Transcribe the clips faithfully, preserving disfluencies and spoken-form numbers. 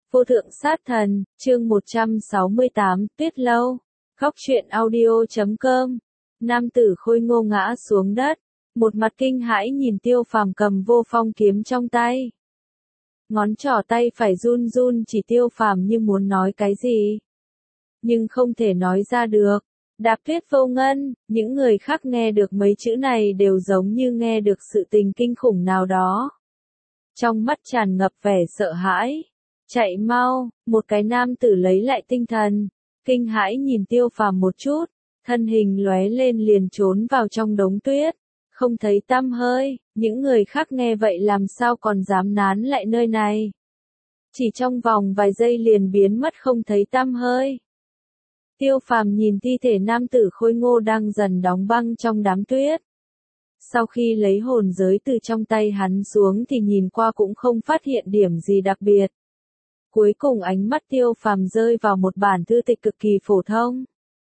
Vô thượng sát thần, chương một trăm sáu mươi tám, Tuyết Lâu. Khóc truyện audio chấm com. Nam tử khôi ngô ngã xuống đất, một mặt kinh hãi nhìn Tiêu Phàm cầm vô phong kiếm trong tay. Ngón trỏ tay phải run run chỉ Tiêu Phàm như muốn nói cái gì, nhưng không thể nói ra được. Đạp tuyết vô ngân, những người khác nghe được mấy chữ này đều giống như nghe được sự tình kinh khủng nào đó. Trong mắt tràn ngập vẻ sợ hãi. Chạy mau, một cái nam tử lấy lại tinh thần, kinh hãi nhìn Tiêu Phàm một chút, thân hình lóe lên liền trốn vào trong đống tuyết, không thấy tăm hơi. Những người khác nghe vậy làm sao còn dám nán lại nơi này. Chỉ trong vòng vài giây liền biến mất không thấy tăm hơi. Tiêu Phàm nhìn thi thể nam tử khôi ngô đang dần đóng băng trong đám tuyết. Sau khi lấy hồn giới từ trong tay hắn xuống thì nhìn qua cũng không phát hiện điểm gì đặc biệt. Cuối cùng ánh mắt Tiêu Phàm rơi vào một bản thư tịch cực kỳ phổ thông.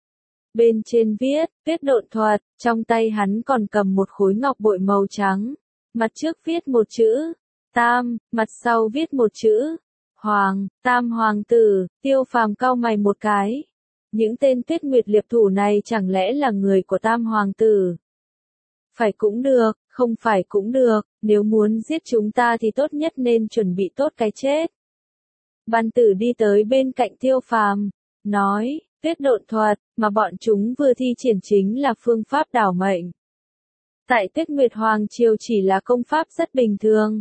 Bên trên viết, tuyết độn thuật, trong tay hắn còn cầm một khối ngọc bội màu trắng. Mặt trước viết một chữ, Tam, mặt sau viết một chữ, Hoàng, Tam Hoàng tử. Tiêu Phàm cau mày một cái. Những tên Tuyết Nguyệt liệp thủ này chẳng lẽ là người của Tam Hoàng tử? Phải cũng được, không phải cũng được, nếu muốn giết chúng ta thì tốt nhất nên chuẩn bị tốt cái chết. Ban tử đi tới bên cạnh Tiêu Phàm, nói, tuyết độn thuật, mà bọn chúng vừa thi triển chính là phương pháp đảo mệnh. Tại Tuyết Nguyệt Hoàng Triều chỉ là công pháp rất bình thường.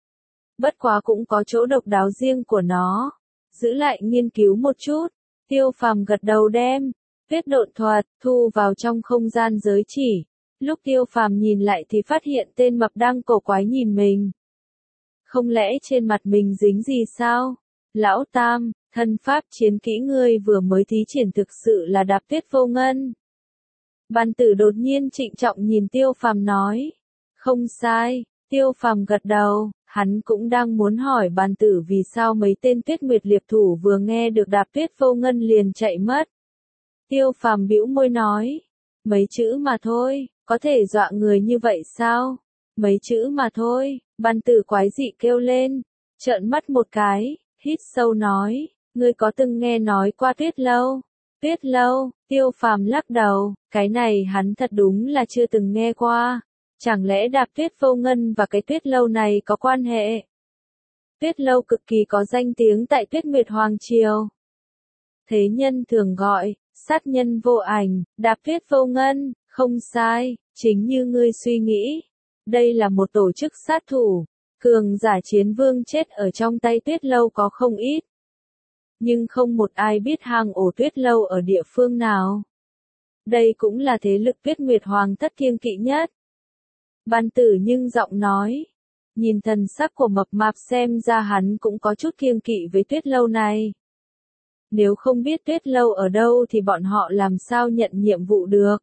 Bất quá cũng có chỗ độc đáo riêng của nó. Giữ lại nghiên cứu một chút. Tiêu Phàm gật đầu đem tuyết độn thuật thu vào trong không gian giới chỉ. Lúc Tiêu Phàm nhìn lại thì phát hiện tên mập đang cổ quái nhìn mình. Không lẽ trên mặt mình dính gì sao? Lão Tam, thân pháp chiến kỹ ngươi vừa mới thí triển thực sự là đạp tuyết vô ngân. Ban tử đột nhiên trịnh trọng nhìn Tiêu Phàm nói. Không sai. Tiêu Phàm gật đầu, hắn cũng đang muốn hỏi ban tử vì sao mấy tên Tuyết Nguyệt liệp thủ vừa nghe được đạp tuyết vô ngân liền chạy mất. Tiêu Phàm bĩu môi nói, mấy chữ mà thôi, có thể dọa người như vậy sao? Mấy chữ mà thôi. Ban tử quái dị kêu lên, trợn mắt một cái, hít sâu nói, ngươi có từng nghe nói qua Tuyết Lâu? Tuyết Lâu? Tiêu Phàm lắc đầu, cái này hắn thật đúng là chưa từng nghe qua. Chẳng lẽ đạp tuyết vô ngân và cái Tuyết Lâu này có quan hệ? Tuyết Lâu cực kỳ có danh tiếng tại Tuyết Nguyệt Hoàng Triều. Thế nhân thường gọi, sát nhân vô ảnh, đạp tuyết vô ngân, không sai, chính như ngươi suy nghĩ. Đây là một tổ chức sát thủ, cường giả chiến vương chết ở trong tay Tuyết Lâu có không ít. Nhưng không một ai biết hang ổ Tuyết Lâu ở địa phương nào. Đây cũng là thế lực Tuyết Nguyệt Hoàng thất kiêng kỵ nhất. Ban tử nhưng giọng nói, nhìn thần sắc của mập mạp xem ra hắn cũng có chút kiêng kỵ với Tuyết Lâu này. Nếu không biết Tuyết Lâu ở đâu thì bọn họ làm sao nhận nhiệm vụ được.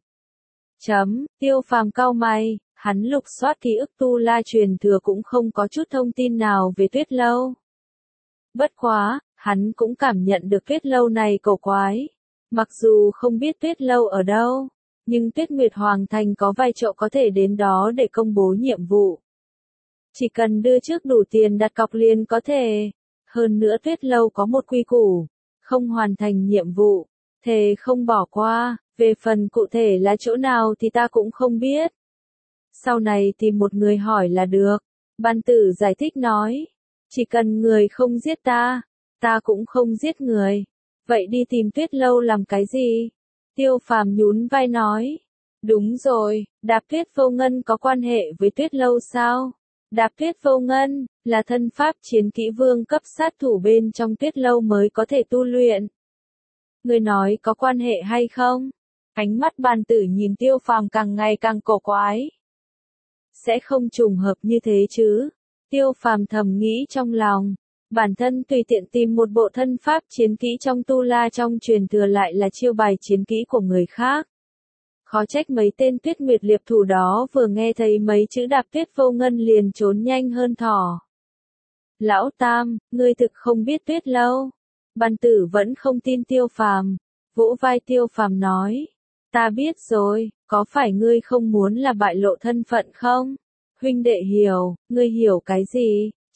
Chấm, Tiêu Phàm cau mày, hắn lục soát ký ức Tu La truyền thừa cũng không có chút thông tin nào về Tuyết Lâu. Bất quá, hắn cũng cảm nhận được Tuyết Lâu này cổ quái. Mặc dù không biết Tuyết Lâu ở đâu, nhưng Tuyết Nguyệt Hoàng Thành có vài chỗ có thể đến đó để công bố nhiệm vụ. Chỉ cần đưa trước đủ tiền đặt cọc liền có thể. Hơn nữa Tuyết Lâu có một quy củ, không hoàn thành nhiệm vụ, thề không bỏ qua. Về phần cụ thể là chỗ nào thì ta cũng không biết. Sau này tìm một người hỏi là được. Ban tử giải thích nói, chỉ cần người không giết ta, ta cũng không giết người. Vậy đi tìm Tuyết Lâu làm cái gì? Tiêu Phàm nhún vai nói, đúng rồi, đạp tuyết vô ngân có quan hệ với Tuyết Lâu sao? Đạp tuyết vô ngân, là thân pháp chiến kỹ vương cấp sát thủ bên trong Tuyết Lâu mới có thể tu luyện. Người nói có quan hệ hay không? Ánh mắt ban tử nhìn Tiêu Phàm càng ngày càng cổ quái. Sẽ không trùng hợp như thế chứ? Tiêu Phàm thầm nghĩ trong lòng. Bản thân tùy tiện tìm một bộ thân pháp chiến kỹ trong Tu La trong truyền thừa lại là chiêu bài chiến kỹ của người khác. Khó trách mấy tên Tuyết Nguyệt liệp thủ đó vừa nghe thấy mấy chữ đạp tuyết vô ngân liền trốn nhanh hơn thỏ. Lão Tam, ngươi thực không biết Tuyết Lâu. Ban tử vẫn không tin Tiêu Phàm, vỗ vai Tiêu Phàm nói, ta biết rồi, có phải ngươi không muốn là bại lộ thân phận không? Huynh đệ hiểu, ngươi hiểu cái gì?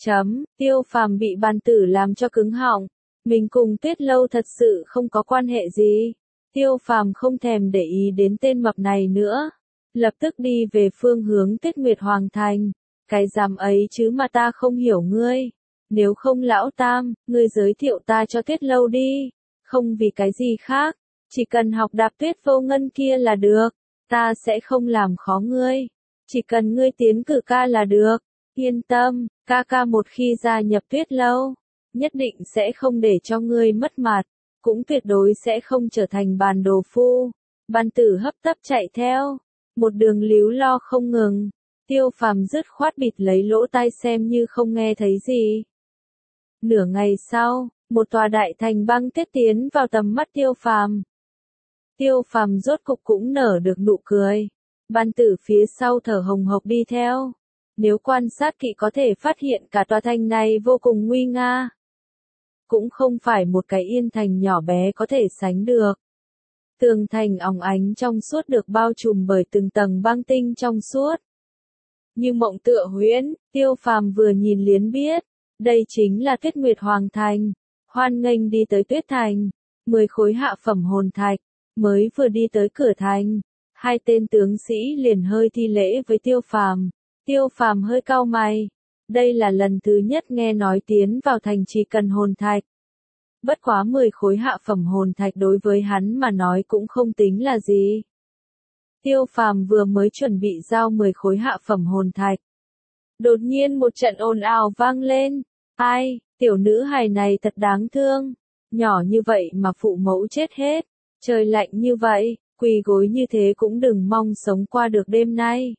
Chấm, Tiêu Phàm bị bàn tử làm cho cứng họng. Mình cùng Tuyết Lâu thật sự không có quan hệ gì. Tiêu Phàm không thèm để ý đến tên mập này nữa. Lập tức đi về phương hướng Tuyết Nguyệt Hoàng Thành. Cái dám ấy chứ mà ta không hiểu ngươi. Nếu không lão Tam, ngươi giới thiệu ta cho Tuyết Lâu đi. Không vì cái gì khác. Chỉ cần học đạp tuyết vô ngân kia là được. Ta sẽ không làm khó ngươi. Chỉ cần ngươi tiến cử ca là được. Yên tâm, ca ca một khi gia nhập Tuyết Lâu, nhất định sẽ không để cho ngươi mất mặt, cũng tuyệt đối sẽ không trở thành bàn đồ phu. Bàn tử hấp tấp chạy theo, một đường líu lo không ngừng. Tiêu Phàm dứt khoát bịt lấy lỗ tai xem như không nghe thấy gì. Nửa ngày sau, một tòa đại thành băng tuyết tiến vào tầm mắt Tiêu Phàm. Tiêu Phàm rốt cục cũng nở được nụ cười. Bàn tử phía sau thở hồng hộc đi theo. Nếu quan sát kỹ có thể phát hiện cả tòa thành này vô cùng nguy nga. Cũng không phải một cái yên thành nhỏ bé có thể sánh được. Tường thành óng ánh trong suốt được bao trùm bởi từng tầng băng tinh trong suốt. Như mộng tựa huyễn, Tiêu Phàm vừa nhìn liền biết, đây chính là Tuyết Nguyệt Hoàng Thành. Hoan nghênh đi tới Tuyết Thành, mười khối hạ phẩm hồn thạch, mới vừa đi tới cửa thành, hai tên tướng sĩ liền hơi thi lễ với Tiêu Phàm. Tiêu Phàm hơi cau mày, đây là lần thứ nhất nghe nói tiến vào thành chỉ cần hồn thạch. Bất quá mười khối hạ phẩm hồn thạch đối với hắn mà nói cũng không tính là gì. Tiêu Phàm vừa mới chuẩn bị giao mười khối hạ phẩm hồn thạch. Đột nhiên một trận ồn ào vang lên. Ai, tiểu nữ hài này thật đáng thương. Nhỏ như vậy mà phụ mẫu chết hết. Trời lạnh như vậy, quỳ gối như thế cũng đừng mong sống qua được đêm nay.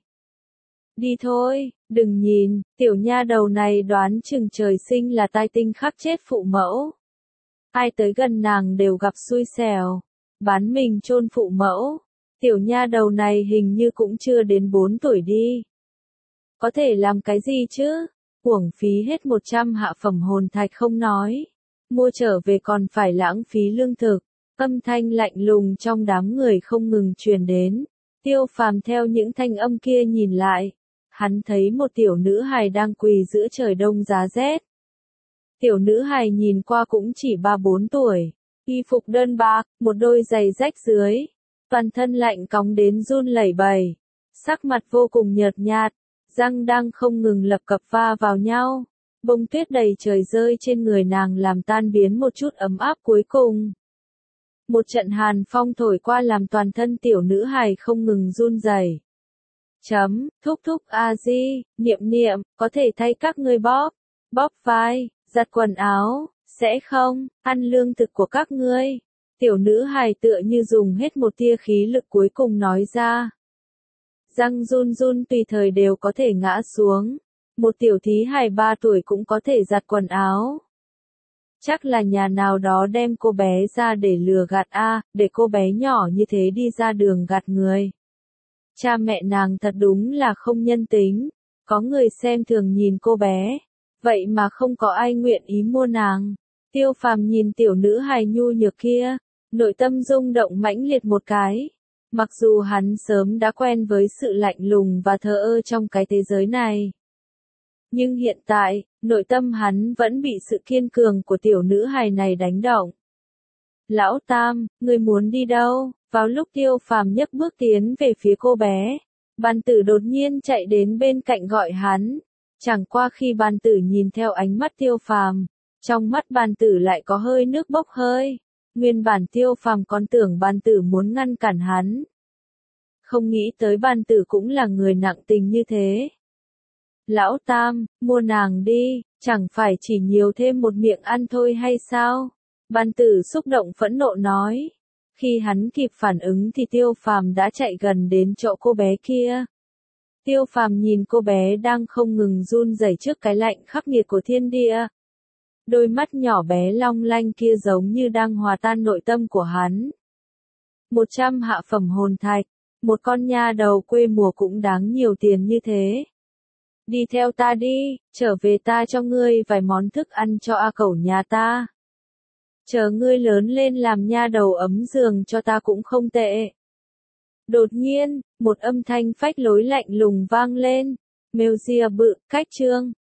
Đi thôi, đừng nhìn, tiểu nha đầu này đoán chừng trời sinh là tai tinh khắc chết phụ mẫu. Ai tới gần nàng đều gặp xui xẻo. Bán mình chôn phụ mẫu. Tiểu nha đầu này hình như cũng chưa đến bốn tuổi đi. Có thể làm cái gì chứ? Uổng phí hết một trăm hạ phẩm hồn thạch không nói. Mua trở về còn phải lãng phí lương thực. Âm thanh lạnh lùng trong đám người không ngừng truyền đến. Tiêu Phàm theo những thanh âm kia nhìn lại. Hắn thấy một tiểu nữ hài đang quỳ giữa trời đông giá rét. Tiểu nữ hài nhìn qua cũng chỉ ba bốn tuổi. Y phục đơn bạc, một đôi giày rách dưới. Toàn thân lạnh cóng đến run lẩy bẩy. Sắc mặt vô cùng nhợt nhạt. Răng đang không ngừng lập cập va vào nhau. Bông tuyết đầy trời rơi trên người nàng làm tan biến một chút ấm áp cuối cùng. Một trận hàn phong thổi qua làm toàn thân tiểu nữ hài không ngừng run rẩy. Chấm, thúc thúc a di, niệm niệm, có thể thay các ngươi bóp, bóp vai, giặt quần áo, sẽ không, ăn lương thực của các ngươi. Tiểu nữ hài tựa như dùng hết một tia khí lực cuối cùng nói ra. Răng run run tùy thời đều có thể ngã xuống. Một tiểu thí hài ba tuổi cũng có thể giặt quần áo. Chắc là nhà nào đó đem cô bé ra để lừa gạt a, để cô bé nhỏ như thế đi ra đường gạt người. Cha mẹ nàng thật đúng là không nhân tính. Có người xem thường nhìn cô bé. Vậy mà không có ai nguyện ý mua nàng. Tiêu Phàm nhìn tiểu nữ hài nhu nhược kia. Nội tâm rung động mãnh liệt một cái. Mặc dù hắn sớm đã quen với sự lạnh lùng và thờ ơ trong cái thế giới này. Nhưng hiện tại, nội tâm hắn vẫn bị sự kiên cường của tiểu nữ hài này đánh động. Lão Tam, ngươi muốn đi đâu? Vào lúc Tiêu Phàm nhấc bước tiến về phía cô bé, bàn tử đột nhiên chạy đến bên cạnh gọi hắn. Chẳng qua khi bàn tử nhìn theo ánh mắt Tiêu Phàm, trong mắt bàn tử lại có hơi nước bốc hơi. Nguyên bản Tiêu Phàm còn tưởng bàn tử muốn ngăn cản hắn. Không nghĩ tới bàn tử cũng là người nặng tình như thế. Lão Tam, mua nàng đi, chẳng phải chỉ nhiều thêm một miệng ăn thôi hay sao? Bàn tử xúc động phẫn nộ nói. Khi hắn kịp phản ứng thì Tiêu Phàm đã chạy gần đến chỗ cô bé kia. Tiêu Phàm nhìn cô bé đang không ngừng run rẩy trước cái lạnh khắc nghiệt của thiên địa. Đôi mắt nhỏ bé long lanh kia giống như đang hòa tan nội tâm của hắn. Một trăm hạ phẩm hồn thạch, một con nha đầu quê mùa cũng đáng nhiều tiền như thế. Đi theo ta đi, trở về ta cho ngươi vài món thức ăn cho A Cẩu nhà ta. Chờ ngươi lớn lên làm nha đầu ấm giường cho ta cũng không tệ. Đột nhiên, một âm thanh phách lối lạnh lùng vang lên. Mêu Ria bự, cách chương.